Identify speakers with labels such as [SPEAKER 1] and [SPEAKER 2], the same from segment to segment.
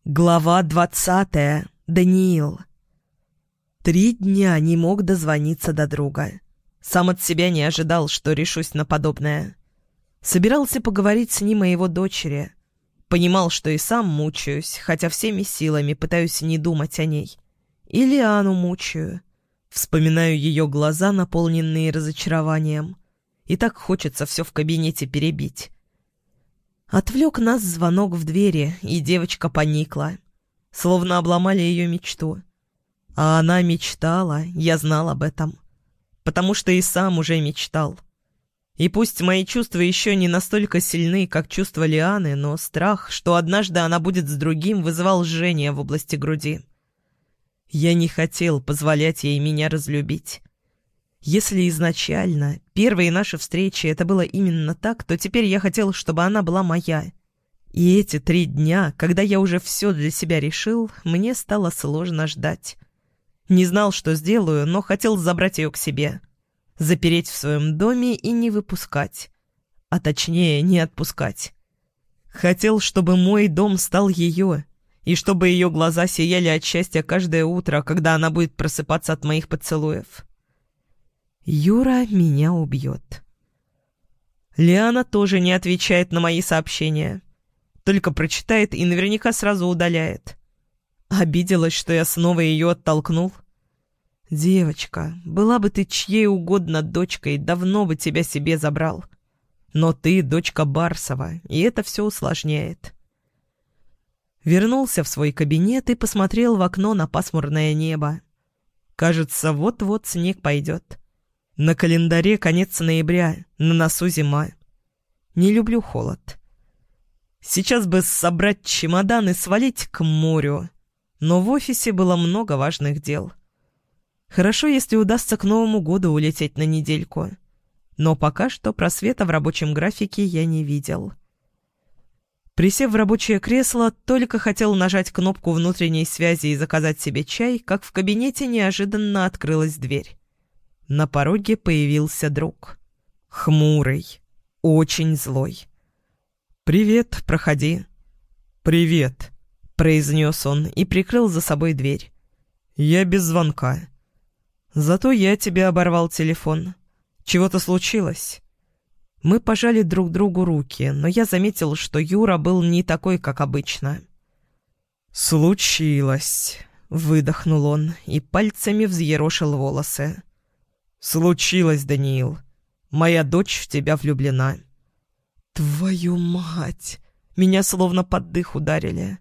[SPEAKER 1] Глава 20. Даниил. 3 дня не мог дозвониться до друга. Сам от себя не ожидал, что решусь на подобное. Собирался поговорить с ним о его дочери. Понимал, что и сам мучаюсь, хотя всеми силами пытаюсь не думать о ней. И Лиану мучаю. Вспоминаю ее глаза, наполненные разочарованием. И так хочется все в кабинете перебить. Отвлек нас звонок в двери, и девочка поникла. Словно обломали ее мечту. А она мечтала, я знал об этом. Потому что и сам уже мечтал. И пусть мои чувства еще не настолько сильны, как чувства Лианы, но страх, что однажды она будет с другим, вызывал жжение в области груди. Я не хотел позволять ей меня разлюбить. Если изначально первые наши встречи это было именно так, то теперь я хотел, чтобы она была моя. И эти 3 дня, когда я уже все для себя решил, мне стало сложно ждать. Не знал, что сделаю, но хотел забрать ее к себе. Запереть в своем доме и не выпускать. А точнее, не отпускать. Хотел, чтобы мой дом стал ее, и чтобы ее глаза сияли от счастья каждое утро, когда она будет просыпаться от моих поцелуев. Юра меня убьет. Лиана тоже не отвечает на мои сообщения. Только прочитает и наверняка сразу удаляет. Обиделась, что я снова ее оттолкнул. Девочка, была бы ты чьей угодно дочкой, давно бы тебя себе забрал. Но ты дочка Барсова, и это все усложняет. Вернулся в свой кабинет и посмотрел в окно на пасмурное небо. Кажется, вот-вот снег пойдет. На календаре конец ноября, на носу зима. Не люблю холод. Сейчас бы собрать чемодан и свалить к морю. Но в офисе было много важных дел. Хорошо, если удастся к Новому году улететь на недельку. Но пока что просвета в рабочем графике я не видел. Присев в рабочее кресло, только хотел нажать кнопку внутренней связи и заказать себе чай, как в кабинете неожиданно открылась дверь. На пороге появился друг. Хмурый, очень злой. «Привет, проходи». «Привет», — произнес он и прикрыл за собой дверь. «Я без звонка. Зато я тебе оборвал телефон. Чего-то случилось?» Мы пожали друг другу руки, но я заметил, что Юра был не такой, как обычно. «Случилось», — выдохнул он и пальцами взъерошил волосы. «Случилось, Даниил. Моя дочь в тебя влюблена». «Твою мать!» Меня словно под дых ударили.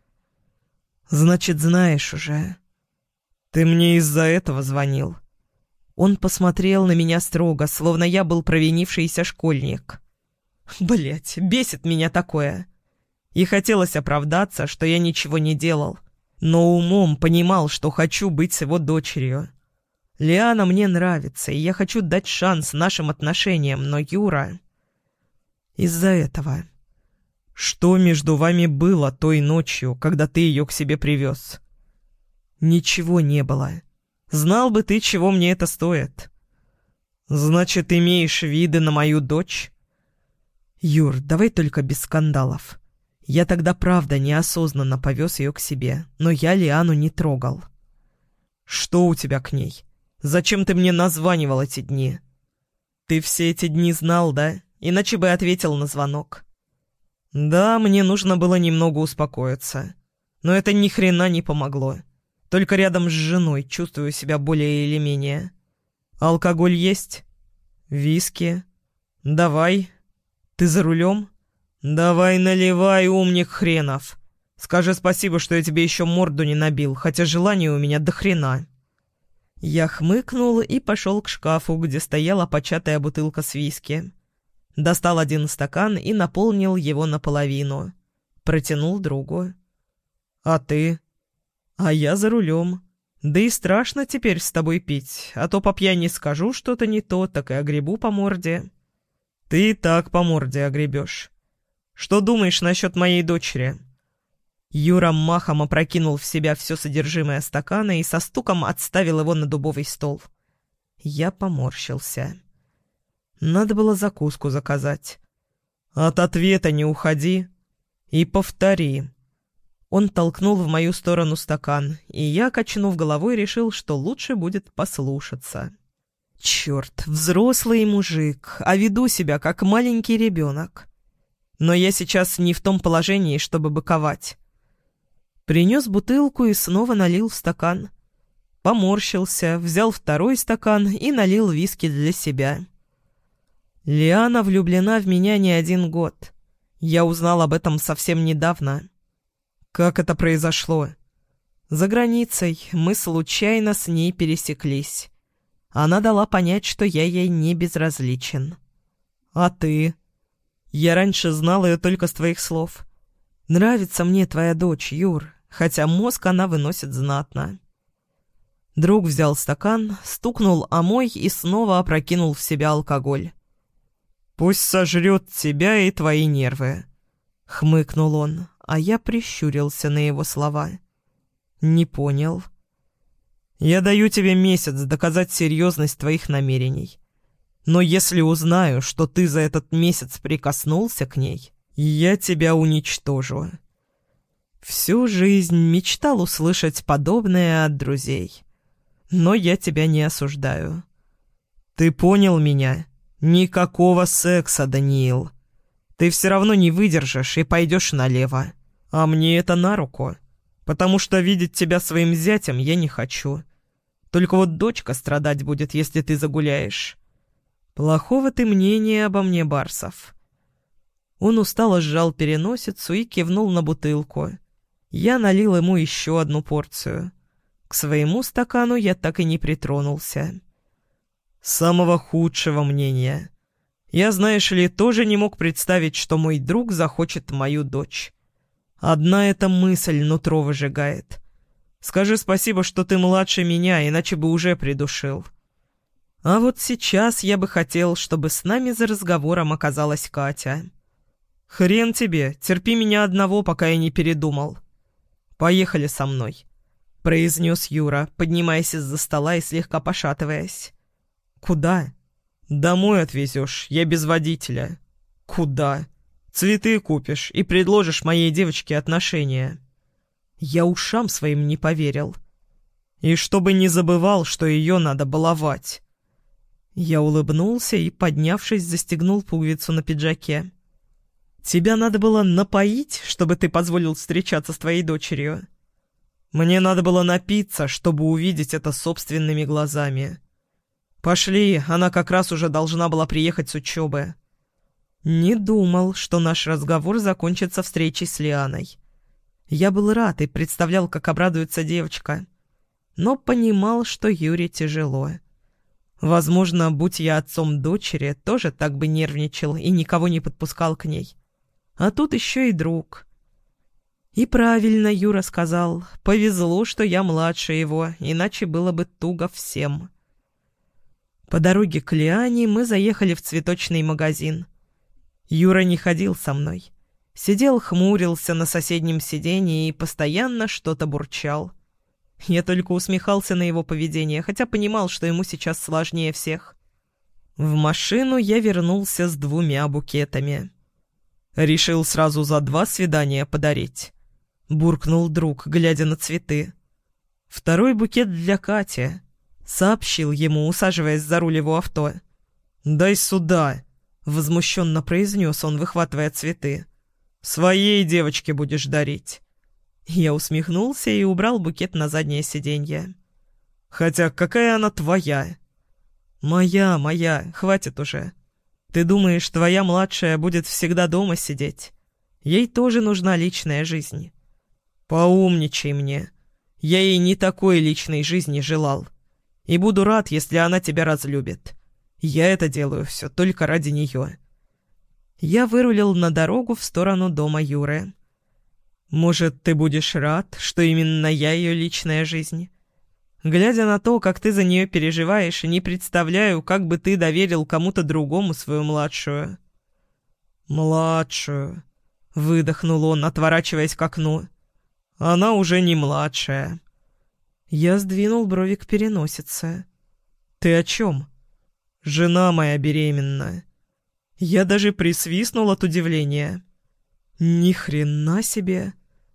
[SPEAKER 1] «Значит, знаешь уже. Ты мне из-за этого звонил». Он посмотрел на меня строго, словно я был провинившийся школьник. Блять, бесит меня такое. И хотелось оправдаться, что я ничего не делал. Но умом понимал, что хочу быть с его дочерью. Лиана мне нравится, и я хочу дать шанс нашим отношениям, но Юра... Из-за этого. Что между вами было той ночью, когда ты ее к себе привез? Ничего не было. Знал бы ты, чего мне это стоит. Значит, имеешь виды на мою дочь? Юр, давай только без скандалов. Я тогда правда неосознанно повез ее к себе, но я Лиану не трогал. Что у тебя к ней? Зачем ты мне названивал эти дни? Ты все эти дни знал, да? Иначе бы ответил на звонок. Да, мне нужно было немного успокоиться. Но это ни хрена не помогло. Только рядом с женой чувствую себя более или менее. Алкоголь есть? Виски? Давай. Ты за рулем? Давай наливай, умник хренов. Скажи спасибо, что я тебе еще морду не набил, хотя желание у меня до хрена. Я хмыкнул и пошел к шкафу, где стояла початая бутылка с виски. Достал 1 стакан и наполнил его наполовину. Протянул другу. «А ты?» «А я за рулем. Да и страшно теперь с тобой пить, а то по пьяни скажу что-то не то, так и огребу по морде». «Ты и так по морде огребешь. Что думаешь насчет моей дочери?» Юра махом опрокинул в себя все содержимое стакана и со стуком отставил его на дубовый стол. Я поморщился. Надо было закуску заказать. «От ответа не уходи и повтори. Он толкнул в мою сторону стакан, и я, качнув головой, решил, что лучше будет послушаться. Черт, взрослый мужик, а веду себя как маленький ребенок. Но я сейчас не в том положении, чтобы быковать. Принес бутылку и снова налил в стакан. Поморщился, взял второй стакан и налил виски для себя. Лиана влюблена в меня не 1 год. Я узнал об этом совсем недавно. Как это произошло? За границей мы случайно с ней пересеклись. Она дала понять, что я ей не безразличен. А ты? Я раньше знал ее только с твоих слов. Нравится мне твоя дочь, Юр, хотя мозг она выносит знатно. Друг взял стакан, стукнул о мой и снова опрокинул в себя алкоголь. «Пусть сожрет тебя и твои нервы», — хмыкнул он, а я прищурился на его слова. «Не понял». «Я даю тебе месяц доказать серьезность твоих намерений. Но если узнаю, что ты за этот месяц прикоснулся к ней, я тебя уничтожу». Всю жизнь мечтал услышать подобное от друзей. Но я тебя не осуждаю. Ты понял меня? Никакого секса, Даниил. Ты все равно не выдержишь и пойдешь налево. А мне это на руку. Потому что видеть тебя своим зятем я не хочу. Только вот дочка страдать будет, если ты загуляешь. Плохого ты мнения обо мне, Барсов». Он устало сжал переносицу и кивнул на бутылку. Я налил ему еще 1 порцию. К своему стакану я так и не притронулся. «Самого худшего мнения. Я, знаешь ли, тоже не мог представить, что мой друг захочет мою дочь. Одна эта мысль нутро выжигает. Скажи спасибо, что ты младше меня, иначе бы уже придушил. А вот сейчас я бы хотел, чтобы с нами за разговором оказалась Катя. Хрен тебе, терпи меня одного, пока я не передумал. Поехали со мной», — произнес Юра, поднимаясь из-за стола и слегка пошатываясь. «Куда?» «Домой отвезешь, я без водителя». «Куда?» «Цветы купишь и предложишь моей девочке отношения». Я ушам своим не поверил. «И чтобы не забывал, что ее надо баловать». Я улыбнулся и, поднявшись, застегнул пуговицу на пиджаке. «Тебя надо было напоить, чтобы ты позволил встречаться с твоей дочерью?» «Мне надо было напиться, чтобы увидеть это собственными глазами». «Пошли, она как раз уже должна была приехать с учебы». Не думал, что наш разговор закончится встречей с Лианой. Я был рад и представлял, как обрадуется девочка. Но понимал, что Юре тяжело. Возможно, будь я отцом дочери, тоже так бы нервничал и никого не подпускал к ней. А тут еще и друг. И правильно Юра сказал, повезло, что я младше его, иначе было бы туго всем. По дороге к Лиане мы заехали в цветочный магазин. Юра не ходил со мной. Сидел, хмурился на соседнем сиденье и постоянно что-то бурчал. Я только усмехался на его поведение, хотя понимал, что ему сейчас сложнее всех. В машину я вернулся с 2 букетами. «Решил сразу за 2 свидания подарить», — буркнул друг, глядя на цветы. «Второй букет для Кати», — сообщил ему, усаживаясь за руль его авто. «Дай сюда», — возмущенно произнес он, выхватывая цветы. «Своей девочке будешь дарить». Я усмехнулся и убрал букет на заднее сиденье. «Хотя какая она твоя?» «Моя, хватит уже. Ты думаешь, твоя младшая будет всегда дома сидеть? Ей тоже нужна личная жизнь». «Поумничай мне. Я ей не такой личной жизни желал. И буду рад, если она тебя разлюбит. Я это делаю все только ради нее». Я вырулил на дорогу в сторону дома Юры. «Может, ты будешь рад, что именно я ее личная жизнь? Глядя на то, как ты за нее переживаешь, не представляю, как бы ты доверил кому-то другому свою младшую». «Младшую», — выдохнул он, отворачиваясь к окну. «Она уже не младшая». Я сдвинул брови к переносице. «Ты о чем?» «Жена моя беременна». Я даже присвистнул от удивления. Ни хрена себе.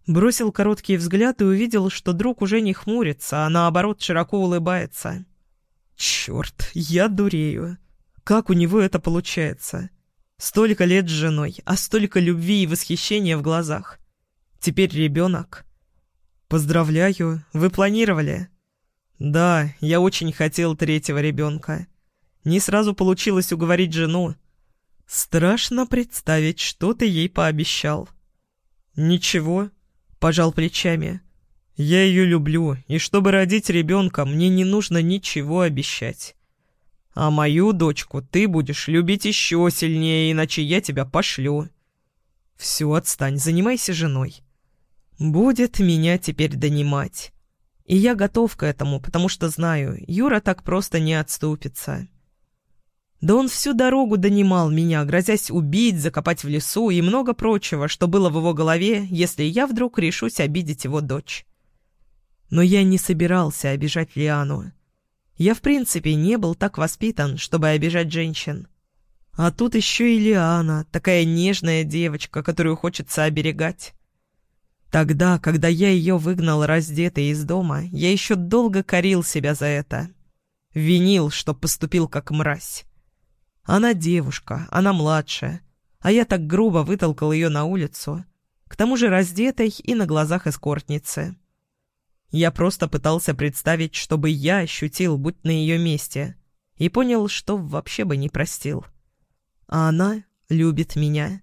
[SPEAKER 1] Бросил короткий взгляд и увидел, что друг уже не хмурится, а наоборот широко улыбается. Черт, я дурею. Как у него это получается? Столько лет с женой, а столько любви и восхищения в глазах. Теперь ребенок. Поздравляю, вы планировали? Да, я очень хотел третьего ребенка. Не сразу получилось уговорить жену. Страшно представить, что ты ей пообещал. Ничего, пожал плечами. Я ее люблю, и чтобы родить ребенка, мне не нужно ничего обещать. А мою дочку ты будешь любить еще сильнее, иначе я тебя пошлю. Все, отстань, занимайся женой. Будет меня теперь донимать. И я готов к этому, потому что знаю, Юра так просто не отступится. Да он всю дорогу донимал меня, грозясь убить, закопать в лесу и много прочего, что было в его голове, если я вдруг решусь обидеть его дочь. Но я не собирался обижать Лиану. Я в принципе не был так воспитан, чтобы обижать женщин. А тут еще и Лиана, такая нежная девочка, которую хочется оберегать. Тогда, когда я ее выгнал раздетой из дома, я еще долго корил себя за это. Винил, что поступил как мразь. Она девушка, она младшая, а я так грубо вытолкал ее на улицу, к тому же раздетой и на глазах эскортницы. Я просто пытался представить, чтобы я ощутил, будь на ее месте, и понял, что вообще бы не простил. А она любит меня.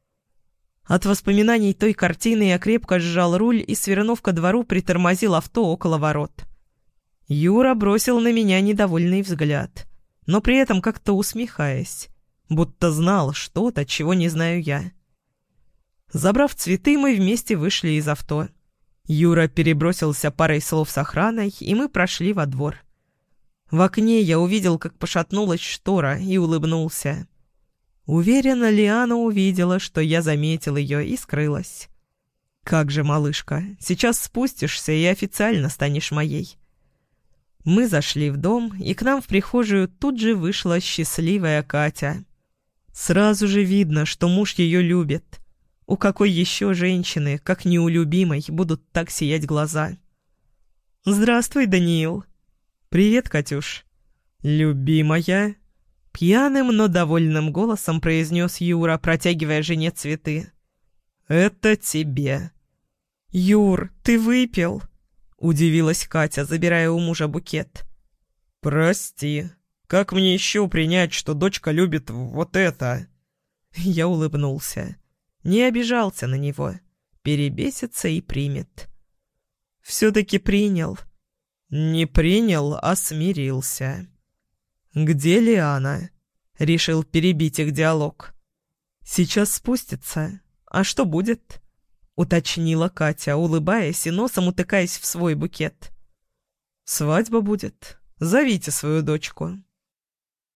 [SPEAKER 1] От воспоминаний той картины я крепко сжал руль и, свернув ко двору, притормозил авто около ворот. Юра бросил на меня недовольный взгляд, но при этом как-то усмехаясь, будто знал что-то, чего не знаю я. Забрав цветы, мы вместе вышли из авто. Юра перебросился парой слов с охраной, и мы прошли во двор. В окне я увидел, как пошатнулась штора, и улыбнулся. Уверена, Лиана увидела, что я заметил ее, и скрылась. «Как же, малышка, сейчас спустишься и официально станешь моей». Мы зашли в дом, и к нам в прихожую тут же вышла счастливая Катя. Сразу же видно, что муж ее любит. У какой еще женщины, как не у любимой, будут так сиять глаза? «Здравствуй, Даниил». «Привет, Катюш». «Любимая?» Пьяным, но довольным голосом произнес Юра, протягивая жене цветы. «Это тебе». «Юр, ты выпил?» Удивилась Катя, забирая у мужа букет. «Прости, как мне еще принять, что дочка любит вот это?» Я улыбнулся. Не обижался на него. Перебесится и примет. «Все-таки принял». «Не принял, а смирился». «Где Лиана?» Решил перебить их диалог. «Сейчас спустится. А что будет?» Уточнила Катя, улыбаясь и носом утыкаясь в свой букет. «Свадьба будет. Зовите свою дочку».